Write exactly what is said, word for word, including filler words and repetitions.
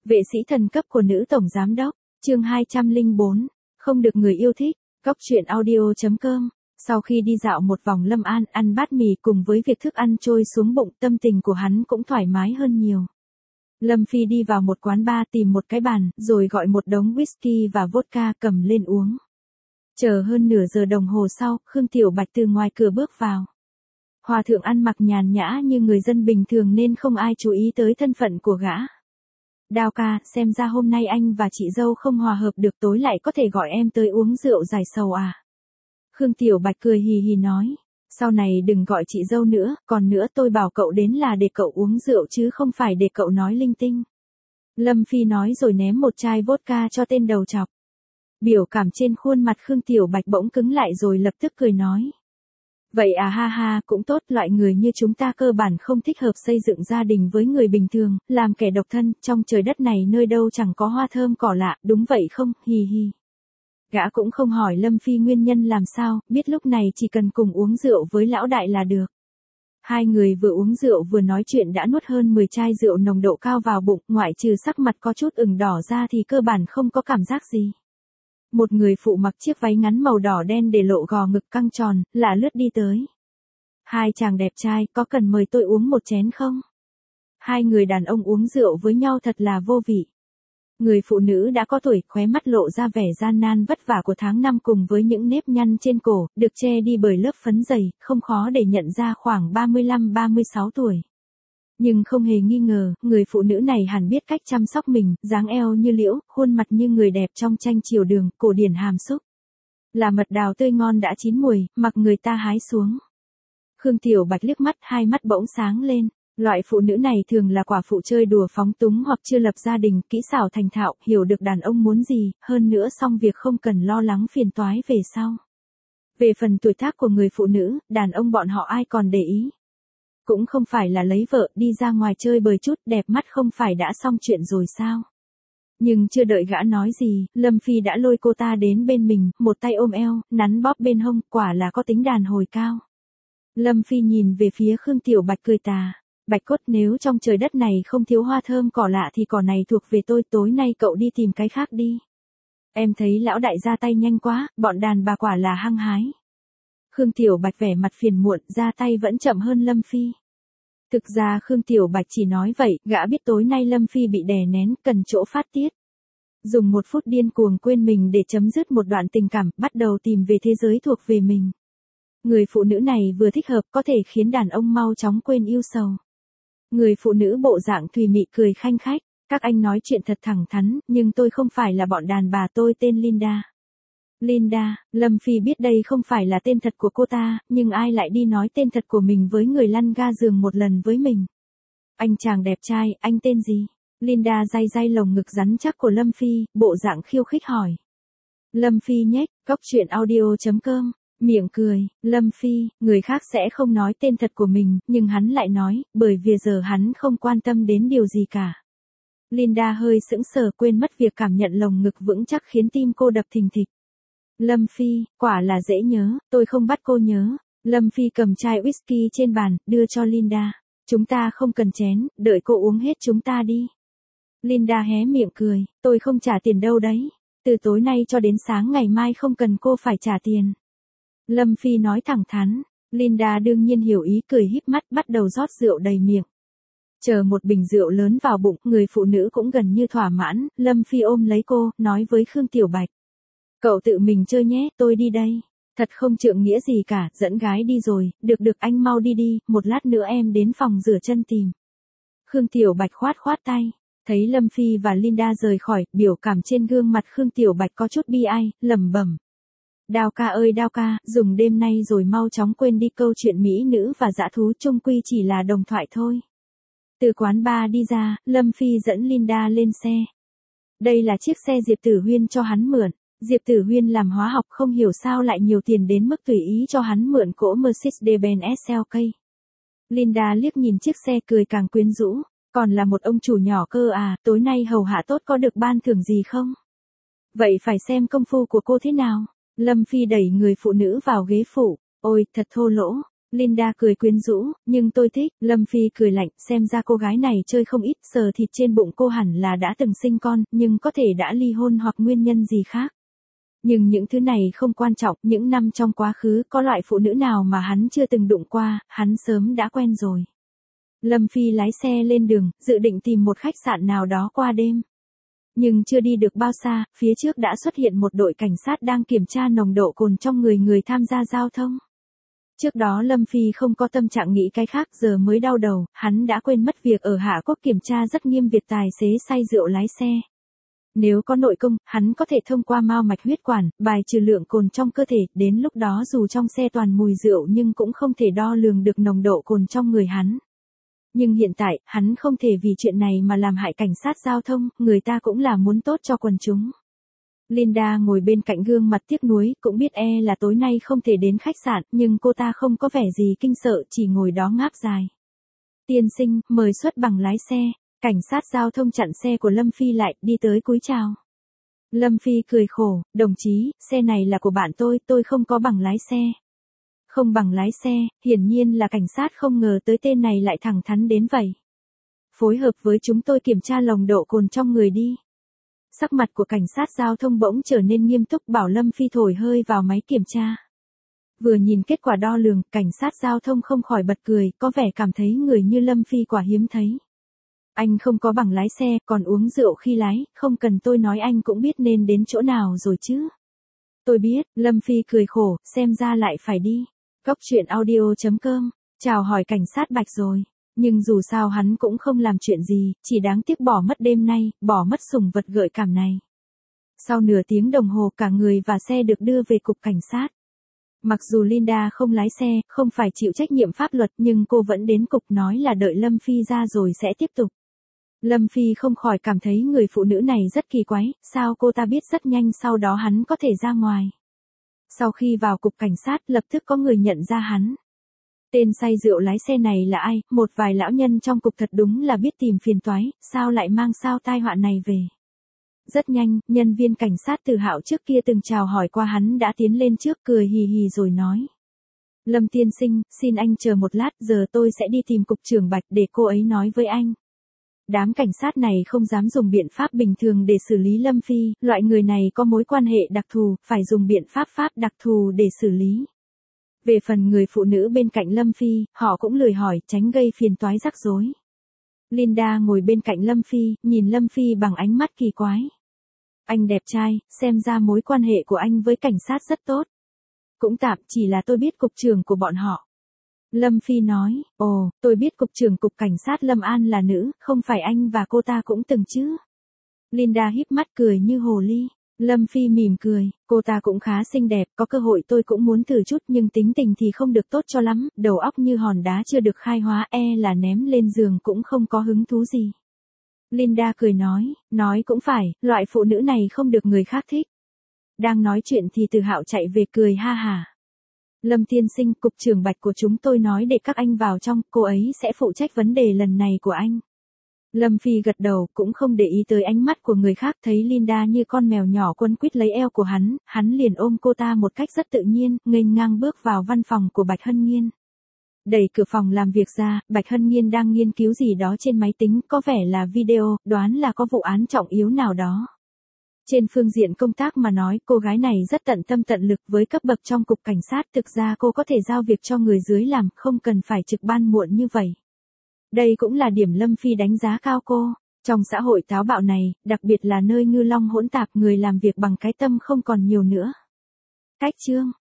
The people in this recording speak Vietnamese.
Vệ sĩ thần cấp của nữ tổng giám đốc, chương hai trăm lẻ bốn, không được người yêu thích, Cóc truyện audio chấm com. Sau khi đi dạo một vòng Lâm An, ăn bát mì cùng với việc thức ăn trôi xuống bụng, tâm tình của hắn cũng thoải mái hơn nhiều. Lâm Phi đi vào một quán bar tìm một cái bàn, rồi gọi một đống whisky và vodka cầm lên uống. Chờ hơn nửa giờ đồng hồ sau, Khương Tiểu Bạch từ ngoài cửa bước vào. Hòa thượng ăn mặc nhàn nhã như người dân bình thường nên không ai chú ý tới thân phận của gã. Đào ca, xem ra hôm nay anh và chị dâu không hòa hợp được, tối lại có thể gọi em tới uống rượu giải sầu à. Khương Tiểu Bạch cười hì hì nói, sau này đừng gọi chị dâu nữa, còn nữa tôi bảo cậu đến là để cậu uống rượu chứ không phải để cậu nói linh tinh. Lâm Phi nói rồi ném một chai vodka cho tên đầu chọc. Biểu cảm trên khuôn mặt Khương Tiểu Bạch bỗng cứng lại rồi lập tức cười nói. Vậy à, ha ha, cũng tốt, loại người như chúng ta cơ bản không thích hợp xây dựng gia đình với người bình thường, làm kẻ độc thân, trong trời đất này nơi đâu chẳng có hoa thơm cỏ lạ, đúng vậy không, hì hì. Gã cũng không hỏi Lâm Phi nguyên nhân làm sao, biết lúc này chỉ cần cùng uống rượu với lão đại là được. Hai người vừa uống rượu vừa nói chuyện đã nuốt hơn mười chai rượu nồng độ cao vào bụng, ngoại trừ sắc mặt có chút ửng đỏ ra thì cơ bản không có cảm giác gì. Một người phụ mặc chiếc váy ngắn màu đỏ đen để lộ gò ngực căng tròn, lả lướt đi tới. Hai chàng đẹp trai, có cần mời tôi uống một chén không? Hai người đàn ông uống rượu với nhau thật là vô vị. Người phụ nữ đã có tuổi, khóe mắt lộ ra vẻ gian nan vất vả của tháng năm cùng với những nếp nhăn trên cổ, được che đi bởi lớp phấn dày, không khó để nhận ra khoảng ba mươi lăm ba mươi sáu tuổi. Nhưng không hề nghi ngờ, người phụ nữ này hẳn biết cách chăm sóc mình, dáng eo như liễu, khuôn mặt như người đẹp trong tranh chiều đường, cổ điển hàm xúc. Là mật đào tươi ngon đã chín mùi, mặc người ta hái xuống. Khương Tiểu Bạch liếc mắt, hai mắt bỗng sáng lên. Loại phụ nữ này thường là quả phụ chơi đùa phóng túng hoặc chưa lập gia đình, kỹ xảo thành thạo, hiểu được đàn ông muốn gì, hơn nữa xong việc không cần lo lắng phiền toái về sau. Về phần tuổi tác của người phụ nữ, đàn ông bọn họ ai còn để ý. Cũng không phải là lấy vợ đi ra ngoài chơi bời chút, đẹp mắt không phải đã xong chuyện rồi sao. Nhưng chưa đợi gã nói gì, Lâm Phi đã lôi cô ta đến bên mình, một tay ôm eo, nắn bóp bên hông, quả là có tính đàn hồi cao. Lâm Phi nhìn về phía Khương Tiểu Bạch cười tà. Bạch cốt, nếu trong trời đất này không thiếu hoa thơm cỏ lạ thì cỏ này thuộc về tôi, tối nay cậu đi tìm cái khác đi. Em thấy lão đại ra tay nhanh quá, bọn đàn bà quả là hăng hái. Khương Tiểu Bạch vẻ mặt phiền muộn, ra tay vẫn chậm hơn Lâm Phi. Thực ra Khương Tiểu Bạch chỉ nói vậy, gã biết tối nay Lâm Phi bị đè nén, cần chỗ phát tiết. Dùng một phút điên cuồng quên mình để chấm dứt một đoạn tình cảm, bắt đầu tìm về thế giới thuộc về mình. Người phụ nữ này vừa thích hợp có thể khiến đàn ông mau chóng quên yêu sầu. Người phụ nữ bộ dạng thùy mị cười khanh khách, các anh nói chuyện thật thẳng thắn, nhưng tôi không phải là bọn đàn bà, tôi tên Linda. Linda, Lâm Phi biết đây không phải là tên thật của cô ta, nhưng ai lại đi nói tên thật của mình với người lăn ga giường một lần với mình. Anh chàng đẹp trai, anh tên gì? Linda day day lồng ngực rắn chắc của Lâm Phi, bộ dạng khiêu khích hỏi. Lâm Phi nhếch, Cóc truyện audio chấm com. Miệng cười, Lâm Phi, người khác sẽ không nói tên thật của mình, nhưng hắn lại nói, bởi vì giờ hắn không quan tâm đến điều gì cả. Linda hơi sững sờ, quên mất việc cảm nhận lồng ngực vững chắc khiến tim cô đập thình thịch. Lâm Phi, quả là dễ nhớ, tôi không bắt cô nhớ. Lâm Phi cầm chai whisky trên bàn, đưa cho Linda. Chúng ta không cần chén, đợi cô uống hết chúng ta đi. Linda hé miệng cười, tôi không trả tiền đâu đấy. Từ tối nay cho đến sáng ngày mai không cần cô phải trả tiền. Lâm Phi nói thẳng thắn, Linda đương nhiên hiểu ý, cười híp mắt bắt đầu rót rượu đầy miệng. Chờ một bình rượu lớn vào bụng, người phụ nữ cũng gần như thỏa mãn, Lâm Phi ôm lấy cô, nói với Khương Tiểu Bạch. Cậu tự mình chơi nhé, tôi đi đây. Thật không trượng nghĩa gì cả, dẫn gái đi rồi, được được anh mau đi đi, một lát nữa em đến phòng rửa chân tìm. Khương Tiểu Bạch khoát khoát tay, thấy Lâm Phi và Linda rời khỏi, biểu cảm trên gương mặt Khương Tiểu Bạch có chút bi ai, lẩm bẩm. Đào ca ơi đào ca, dùng đêm nay rồi mau chóng quên đi câu chuyện mỹ nữ và dã thú, chung quy chỉ là đồng thoại thôi. Từ quán bar đi ra, Lâm Phi dẫn Linda lên xe. Đây là chiếc xe Diệp Tử Huyên cho hắn mượn. Diệp Tử Huyên làm hóa học không hiểu sao lại nhiều tiền đến mức tùy ý cho hắn mượn cỗ Mercedes-Benz ét lờ ca. Linda liếc nhìn chiếc xe cười càng quyến rũ, còn là một ông chủ nhỏ cơ à, tối nay hầu hạ tốt có được ban thưởng gì không? Vậy phải xem công phu của cô thế nào. Lâm Phi đẩy người phụ nữ vào ghế phụ, ôi, thật thô lỗ, Linda cười quyến rũ, nhưng tôi thích. Lâm Phi cười lạnh, xem ra cô gái này chơi không ít, sờ thịt trên bụng cô hẳn là đã từng sinh con, nhưng có thể đã ly hôn hoặc nguyên nhân gì khác. Nhưng những thứ này không quan trọng, những năm trong quá khứ, có loại phụ nữ nào mà hắn chưa từng đụng qua, hắn sớm đã quen rồi. Lâm Phi lái xe lên đường, dự định tìm một khách sạn nào đó qua đêm. Nhưng chưa đi được bao xa, phía trước đã xuất hiện một đội cảnh sát đang kiểm tra nồng độ cồn trong người người tham gia giao thông. Trước đó Lâm Phi không có tâm trạng nghĩ cái khác, giờ mới đau đầu, hắn đã quên mất việc ở Hạ Quốc kiểm tra rất nghiêm việc tài xế say rượu lái xe. Nếu có nội công, hắn có thể thông qua mao mạch huyết quản, bài trừ lượng cồn trong cơ thể, đến lúc đó dù trong xe toàn mùi rượu nhưng cũng không thể đo lường được nồng độ cồn trong người hắn. Nhưng hiện tại, hắn không thể vì chuyện này mà làm hại cảnh sát giao thông, người ta cũng là muốn tốt cho quần chúng. Linda ngồi bên cạnh gương mặt tiếc nuối, cũng biết e là tối nay không thể đến khách sạn, nhưng cô ta không có vẻ gì kinh sợ, chỉ ngồi đó ngáp dài. Tiên sinh, mời xuất bằng lái xe. Cảnh sát giao thông chặn xe của Lâm Phi lại, đi tới cúi chào. Lâm Phi cười khổ, đồng chí, xe này là của bạn tôi, tôi không có bằng lái xe. Không bằng lái xe, hiển nhiên là cảnh sát không ngờ tới tên này lại thẳng thắn đến vậy. Phối hợp với chúng tôi kiểm tra nồng độ cồn trong người đi. Sắc mặt của cảnh sát giao thông bỗng trở nên nghiêm túc, bảo Lâm Phi thổi hơi vào máy kiểm tra. Vừa nhìn kết quả đo lường, cảnh sát giao thông không khỏi bật cười, có vẻ cảm thấy người như Lâm Phi quả hiếm thấy. Anh không có bằng lái xe, còn uống rượu khi lái, không cần tôi nói anh cũng biết nên đến chỗ nào rồi chứ. Tôi biết, Lâm Phi cười khổ, xem ra lại phải đi. Góc chuyện audio chấm com, chào hỏi cảnh sát Bạch rồi. Nhưng dù sao hắn cũng không làm chuyện gì, chỉ đáng tiếc bỏ mất đêm nay, bỏ mất sủng vật gợi cảm này. Sau nửa tiếng đồng hồ cả người và xe được đưa về cục cảnh sát. Mặc dù Linda không lái xe, không phải chịu trách nhiệm pháp luật nhưng cô vẫn đến cục nói là đợi Lâm Phi ra rồi sẽ tiếp tục. Lâm Phi không khỏi cảm thấy người phụ nữ này rất kỳ quái, sao cô ta biết rất nhanh sau đó hắn có thể ra ngoài. Sau khi vào cục cảnh sát lập tức có người nhận ra hắn. Tên say rượu lái xe này là ai, một vài lão nhân trong cục thật đúng là biết tìm phiền toái, sao lại mang sao tai họa này về. Rất nhanh, nhân viên cảnh sát Từ Hạo trước kia từng chào hỏi qua hắn đã tiến lên trước cười hì hì rồi nói. Lâm tiên sinh, xin anh chờ một lát, giờ tôi sẽ đi tìm cục trưởng Bạch để cô ấy nói với anh. Đám cảnh sát này không dám dùng biện pháp bình thường để xử lý Lâm Phi, loại người này có mối quan hệ đặc thù, phải dùng biện pháp pháp đặc thù để xử lý. Về phần người phụ nữ bên cạnh Lâm Phi, họ cũng lười hỏi, tránh gây phiền toái rắc rối. Linda ngồi bên cạnh Lâm Phi, nhìn Lâm Phi bằng ánh mắt kỳ quái. Anh đẹp trai, xem ra mối quan hệ của anh với cảnh sát rất tốt. Cũng tạm, chỉ là tôi biết cục trưởng của bọn họ. Lâm Phi nói, ồ, tôi biết cục trưởng cục cảnh sát Lâm An là nữ, không phải anh và cô ta cũng từng chứ. Linda híp mắt cười như hồ ly. Lâm Phi mỉm cười, cô ta cũng khá xinh đẹp, có cơ hội tôi cũng muốn thử chút nhưng tính tình thì không được tốt cho lắm, đầu óc như hòn đá chưa được khai hóa e là ném lên giường cũng không có hứng thú gì. Linda cười nói, nói cũng phải, loại phụ nữ này không được người khác thích. Đang nói chuyện thì Từ Hạo chạy về cười ha hả. Lâm tiên sinh, cục trưởng Bạch của chúng tôi nói để các anh vào trong, cô ấy sẽ phụ trách vấn đề lần này của anh. Lâm Phi gật đầu, cũng không để ý tới ánh mắt của người khác, thấy Linda như con mèo nhỏ quấn quýt lấy eo của hắn, hắn liền ôm cô ta một cách rất tự nhiên, nghênh ngang bước vào văn phòng của Bạch Hân Nghiên. Đẩy cửa phòng làm việc ra, Bạch Hân Nghiên đang nghiên cứu gì đó trên máy tính, có vẻ là video, đoán là có vụ án trọng yếu nào đó. Trên phương diện công tác mà nói, cô gái này rất tận tâm tận lực với cấp bậc trong cục cảnh sát, thực ra cô có thể giao việc cho người dưới làm, không cần phải trực ban muộn như vậy. Đây cũng là điểm Lâm Phi đánh giá cao cô. Trong xã hội táo bạo này, đặc biệt là nơi ngư long hỗn tạp, người làm việc bằng cái tâm không còn nhiều nữa. Cách chương